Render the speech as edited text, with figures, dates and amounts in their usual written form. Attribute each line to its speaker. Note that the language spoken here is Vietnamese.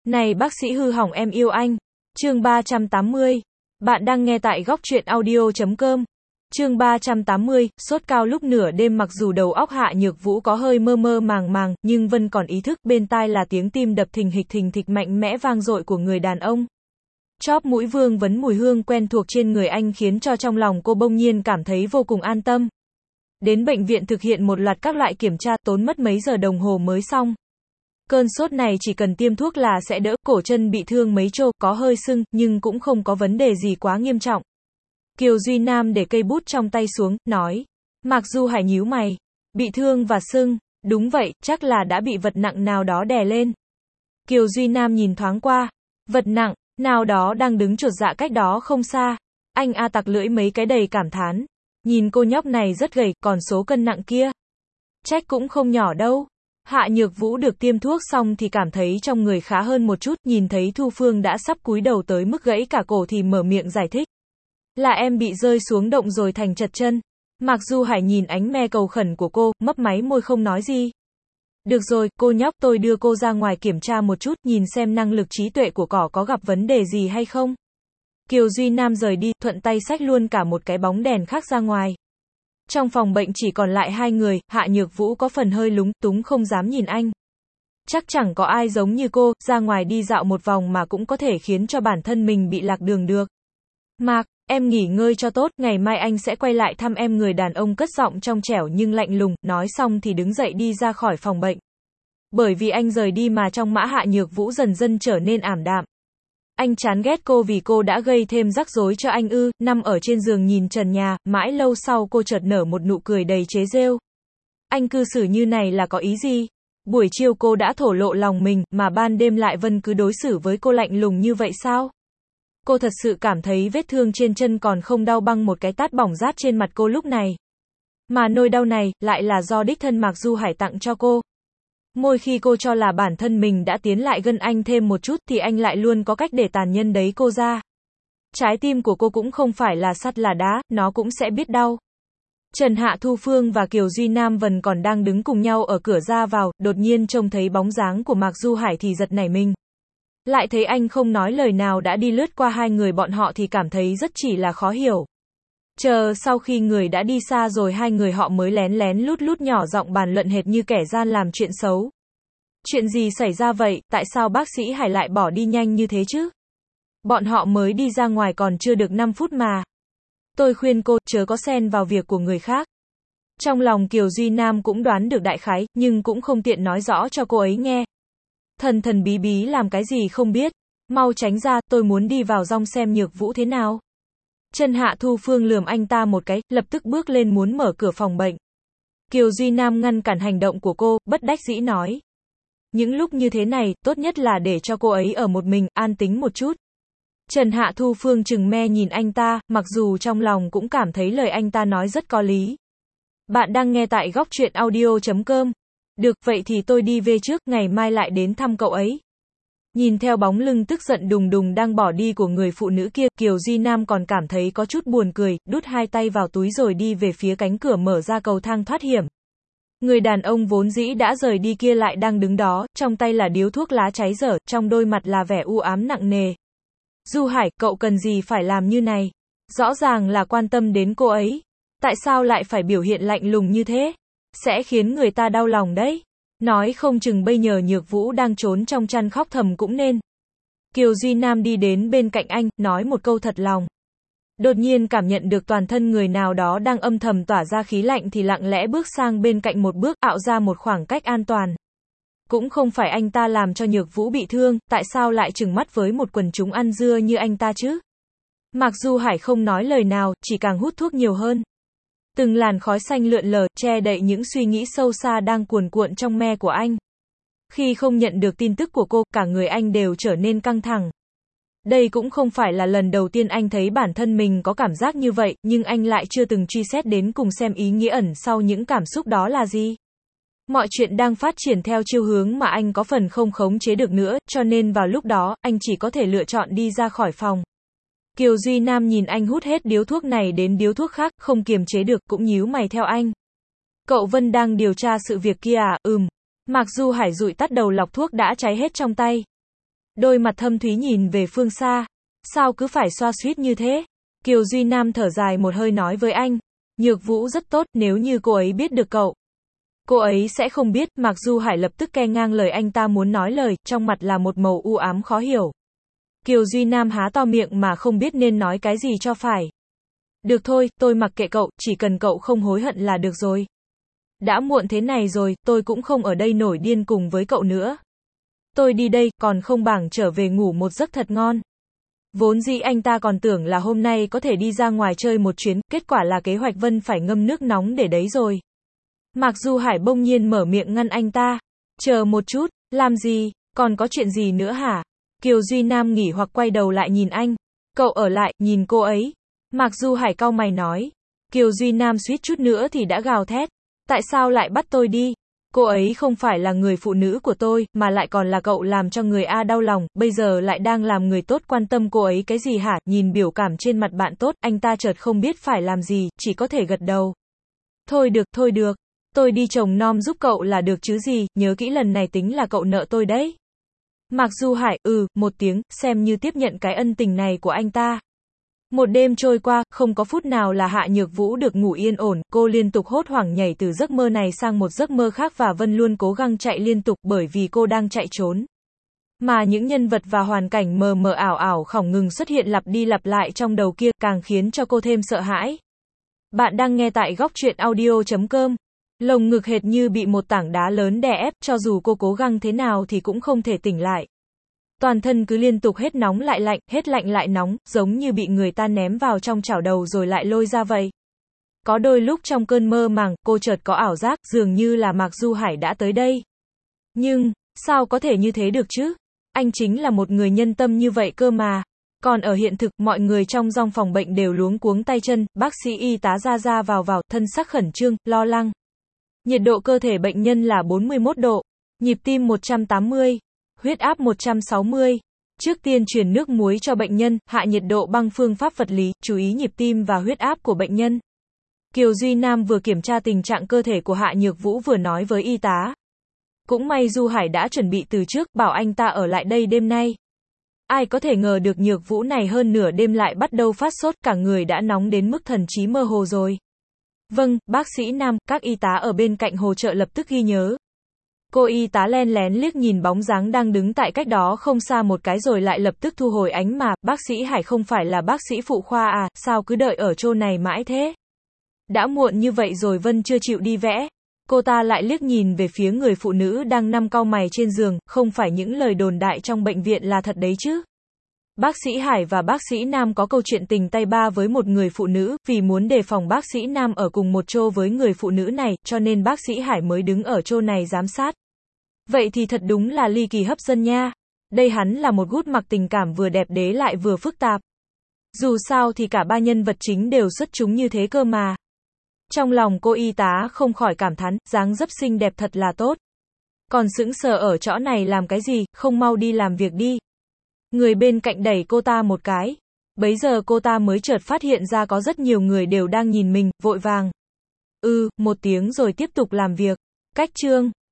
Speaker 1: Này bác sĩ hư hỏng em yêu anh. Chương 380. Bạn đang nghe tại góc truyện audio.com. Chương 380, sốt cao lúc nửa đêm. Mặc dù đầu óc Hạ Nhược Vũ có hơi mơ mơ màng màng, nhưng vẫn còn ý thức. Bên tai là tiếng tim đập thình thịch mạnh mẽ vang dội của người đàn ông. Chóp mũi vương vấn mùi hương quen thuộc trên người anh khiến cho trong lòng cô bỗng nhiên cảm thấy vô cùng an tâm. Đến bệnh viện thực hiện một loạt các loại kiểm tra, tốn mất mấy giờ đồng hồ mới xong. Cơn sốt này chỉ cần tiêm thuốc là sẽ đỡ, cổ chân bị thương mấy chỗ, có hơi sưng, nhưng cũng không có vấn đề gì quá nghiêm trọng. Kiều Duy Nam để cây bút trong tay xuống, nói. Mạc Du Hải nhíu mày. Bị thương và sưng, đúng vậy, chắc là đã bị vật nặng nào đó đè lên. Kiều Duy Nam nhìn thoáng qua. Vật nặng, nào đó đang đứng chột dạ cách đó không xa. Anh a tặc lưỡi mấy cái đầy cảm thán. Nhìn cô nhóc này rất gầy, còn số cân nặng kia. Trách cũng không nhỏ đâu. Hạ Nhược Vũ được tiêm thuốc xong thì cảm thấy trong người khá hơn một chút, nhìn thấy Thu Phương đã sắp cúi đầu tới mức gãy cả cổ thì mở miệng giải thích. Là em bị rơi xuống động rồi thành trật chân. Mạc Du Hải nhìn ánh me cầu khẩn của cô, mấp máy môi không nói gì. Được rồi, cô nhóc, tôi đưa cô ra ngoài kiểm tra một chút, nhìn xem năng lực trí tuệ của cỏ có gặp vấn đề gì hay không. Kiều Duy Nam rời đi, thuận tay xách luôn cả một cái bóng đèn khác ra ngoài. Trong phòng bệnh chỉ còn lại hai người, Hạ Nhược Vũ có phần hơi lúng túng không dám nhìn anh. Chắc chẳng có ai giống như cô, ra ngoài đi dạo một vòng mà cũng có thể khiến cho bản thân mình bị lạc đường được. Mạc, em nghỉ ngơi cho tốt, ngày mai anh sẽ quay lại thăm em. Người đàn ông cất giọng trong trẻo nhưng lạnh lùng, nói xong thì đứng dậy đi ra khỏi phòng bệnh. Bởi vì anh rời đi mà trong mã Hạ Nhược Vũ dần dần trở nên ảm đạm. Anh chán ghét cô vì cô đã gây thêm rắc rối cho anh ư. Nằm ở trên giường nhìn trần nhà, mãi lâu sau cô chợt nở một nụ cười đầy chế giễu. Anh cư xử như này là có ý gì? Buổi chiều cô đã thổ lộ lòng mình, mà ban đêm lại vẫn cứ đối xử với cô lạnh lùng như vậy sao? Cô thật sự cảm thấy vết thương trên chân còn không đau bằng một cái tát bỏng rát trên mặt cô lúc này. Mà nỗi đau này, lại là do đích thân Mạc Du Hải tặng cho cô. Mỗi khi cô cho là bản thân mình đã tiến lại gần anh thêm một chút thì anh lại luôn có cách để tàn nhẫn đấy cô ra. Trái tim của cô cũng không phải là sắt là đá, nó cũng sẽ biết đau. Trần Hạ Thu Phương và Kiều Duy Nam vẫn còn đang đứng cùng nhau ở cửa ra vào, đột nhiên trông thấy bóng dáng của Mạc Du Hải thì giật nảy mình. Lại thấy anh không nói lời nào đã đi lướt qua hai người bọn họ thì cảm thấy rất chỉ là khó hiểu. Chờ sau khi người đã đi xa rồi hai người họ mới lén lén lút lút nhỏ giọng bàn luận hệt như kẻ gian làm chuyện xấu. Chuyện gì xảy ra vậy, tại sao bác sĩ Hải lại bỏ đi nhanh như thế chứ? Bọn họ mới đi ra ngoài còn chưa được 5 phút mà. Tôi khuyên cô, chớ có xen vào việc của người khác. Trong lòng Kiều Duy Nam cũng đoán được đại khái, nhưng cũng không tiện nói rõ cho cô ấy nghe. Thần thần bí bí làm cái gì không biết. Mau tránh ra, tôi muốn đi vào rong xem Nhược Vũ thế nào. Trần Hạ Thu Phương lườm anh ta một cái, lập tức bước lên muốn mở cửa phòng bệnh. Kiều Duy Nam ngăn cản hành động của cô, bất đắc dĩ nói. Những lúc như thế này, tốt nhất là để cho cô ấy ở một mình, an tính một chút. Trần Hạ Thu Phương trừng me nhìn anh ta, mặc dù trong lòng cũng cảm thấy lời anh ta nói rất có lý. Bạn đang nghe tại góc truyện audio.com. Được, vậy thì tôi đi về trước, ngày mai lại đến thăm cậu ấy. Nhìn theo bóng lưng tức giận đùng đùng đang bỏ đi của người phụ nữ kia, Kiều Duy Nam còn cảm thấy có chút buồn cười, đút hai tay vào túi rồi đi về phía cánh cửa mở ra cầu thang thoát hiểm. Người đàn ông vốn dĩ đã rời đi kia lại đang đứng đó, trong tay là điếu thuốc lá cháy dở, trong đôi mặt là vẻ u ám nặng nề. Du Hải, cậu cần gì phải làm như này? Rõ ràng là quan tâm đến cô ấy. Tại sao lại phải biểu hiện lạnh lùng như thế? Sẽ khiến người ta đau lòng đấy. Nói không chừng bây giờ Nhược Vũ đang trốn trong chăn khóc thầm cũng nên. Kiều Duy Nam đi đến bên cạnh anh, nói một câu thật lòng. Đột nhiên cảm nhận được toàn thân người nào đó đang âm thầm tỏa ra khí lạnh thì lặng lẽ bước sang bên cạnh một bước, ảo ra một khoảng cách an toàn. Cũng không phải anh ta làm cho Nhược Vũ bị thương, tại sao lại trừng mắt với một quần chúng ăn dưa như anh ta chứ? Mạc Du Hải không nói lời nào, chỉ càng hút thuốc nhiều hơn. Từng làn khói xanh lượn lờ, che đậy những suy nghĩ sâu xa đang cuồn cuộn trong me của anh. Khi không nhận được tin tức của cô, cả người anh đều trở nên căng thẳng. Đây cũng không phải là lần đầu tiên anh thấy bản thân mình có cảm giác như vậy, nhưng anh lại chưa từng truy xét đến cùng xem ý nghĩa ẩn sau những cảm xúc đó là gì. Mọi chuyện đang phát triển theo chiều hướng mà anh có phần không khống chế được nữa, cho nên vào lúc đó, anh chỉ có thể lựa chọn đi ra khỏi phòng. Kiều Duy Nam nhìn anh hút hết điếu thuốc này đến điếu thuốc khác, không kiềm chế được, cũng nhíu mày theo anh. Cậu Vân đang điều tra sự việc kia à? Mạc Du Hải dụi tắt đầu lọc thuốc đã cháy hết trong tay. Đôi mặt thâm thúy nhìn về phương xa. Sao cứ phải xoa xuýt như thế? Kiều Duy Nam thở dài một hơi nói với anh. Nhược Vũ rất tốt, nếu như cô ấy biết được cậu. Cô ấy sẽ không biết. Mạc Du Hải lập tức ke ngang lời anh ta muốn nói lời, trong mặt là một màu u ám khó hiểu. Kiều Duy Nam há to miệng mà không biết nên nói cái gì cho phải. Được thôi, tôi mặc kệ cậu, chỉ cần cậu không hối hận là được rồi. Đã muộn thế này rồi, tôi cũng không ở đây nổi điên cùng với cậu nữa. Tôi đi đây, còn không bằng trở về ngủ một giấc thật ngon. Vốn dĩ anh ta còn tưởng là hôm nay có thể đi ra ngoài chơi một chuyến, kết quả là kế hoạch Vân phải ngâm nước nóng để đấy rồi. Mạc Du Hải bỗng nhiên mở miệng ngăn anh ta. Chờ một chút, làm gì, còn có chuyện gì nữa hả? Kiều Duy Nam nghỉ hoặc quay đầu lại nhìn anh. Cậu ở lại, nhìn cô ấy. Mạc Du Hải cau mày nói. Kiều Duy Nam suýt chút nữa thì đã gào thét. Tại sao lại bắt tôi đi? Cô ấy không phải là người phụ nữ của tôi, mà lại còn là cậu làm cho người A đau lòng, bây giờ lại đang làm người tốt quan tâm cô ấy cái gì hả? Nhìn biểu cảm trên mặt bạn tốt, anh ta chợt không biết phải làm gì, chỉ có thể gật đầu. Thôi được, tôi đi trồng nom giúp cậu là được chứ gì, nhớ kỹ lần này tính là cậu nợ tôi đấy. Mạc Du Hải, một tiếng, xem như tiếp nhận cái ân tình này của anh ta. Một đêm trôi qua, không có phút nào là Hạ Nhược Vũ được ngủ yên ổn, cô liên tục hốt hoảng nhảy từ giấc mơ này sang một giấc mơ khác và Vân luôn cố gắng chạy liên tục bởi vì cô đang chạy trốn. Mà những nhân vật và hoàn cảnh mờ mờ ảo ảo không ngừng xuất hiện lặp đi lặp lại trong đầu kia, càng khiến cho cô thêm sợ hãi. Bạn đang nghe tại Góc Truyện Audio.com. Lồng ngực hệt như bị một tảng đá lớn đè ép, cho dù cô cố gắng thế nào thì cũng không thể tỉnh lại. Toàn thân cứ liên tục hết nóng lại lạnh, hết lạnh lại nóng, giống như bị người ta ném vào trong chảo dầu rồi lại lôi ra vậy. Có đôi lúc trong cơn mơ màng, cô chợt có ảo giác, dường như là Mạc Du Hải đã tới đây. Nhưng, sao có thể như thế được chứ? Anh chính là một người nhân tâm như vậy cơ mà. Còn ở hiện thực, mọi người trong dòng phòng bệnh đều luống cuống tay chân, bác sĩ y tá ra vào, thân sắc khẩn trương, lo lắng. Nhiệt độ cơ thể bệnh nhân là 41 độ, nhịp tim 180. Huyết áp 160. Trước tiên truyền nước muối cho bệnh nhân, hạ nhiệt độ bằng phương pháp vật lý, chú ý nhịp tim và huyết áp của bệnh nhân. Kiều Duy Nam vừa kiểm tra tình trạng cơ thể của Hạ Nhược Vũ vừa nói với y tá. Cũng may Du Hải đã chuẩn bị từ trước, bảo anh ta ở lại đây đêm nay. Ai có thể ngờ được Nhược Vũ này hơn nửa đêm lại bắt đầu phát sốt, cả người đã nóng đến mức thần trí mơ hồ rồi. Vâng, bác sĩ Nam, các y tá ở bên cạnh hỗ trợ lập tức ghi nhớ. Cô y tá len lén liếc nhìn bóng dáng đang đứng tại cách đó không xa một cái rồi lại lập tức thu hồi ánh mà, bác sĩ Hải không phải là bác sĩ phụ khoa à, sao cứ đợi ở chỗ này mãi thế? Đã muộn như vậy rồi Vân chưa chịu đi vẽ. Cô ta lại liếc nhìn về phía người phụ nữ đang nằm cau mày trên giường, không phải những lời đồn đại trong bệnh viện là thật đấy chứ? Bác sĩ Hải và bác sĩ Nam có câu chuyện tình tay ba với một người phụ nữ, vì muốn đề phòng bác sĩ Nam ở cùng một chỗ với người phụ nữ này, cho nên bác sĩ Hải mới đứng ở chỗ này giám sát. Vậy thì thật đúng là ly kỳ hấp dẫn nha. Đây hắn là một gút mặc tình cảm vừa đẹp đẽ lại vừa phức tạp. Dù sao thì cả ba nhân vật chính đều xuất chúng như thế cơ mà. Trong lòng cô y tá không khỏi cảm thán, dáng dấp xinh đẹp thật là tốt. Còn sững sờ ở chỗ này làm cái gì, không mau đi làm việc đi. Người bên cạnh đẩy cô ta một cái. Bấy giờ cô ta mới chợt phát hiện ra có rất nhiều người đều đang nhìn mình, vội vàng. Một tiếng rồi tiếp tục làm việc. Cách chương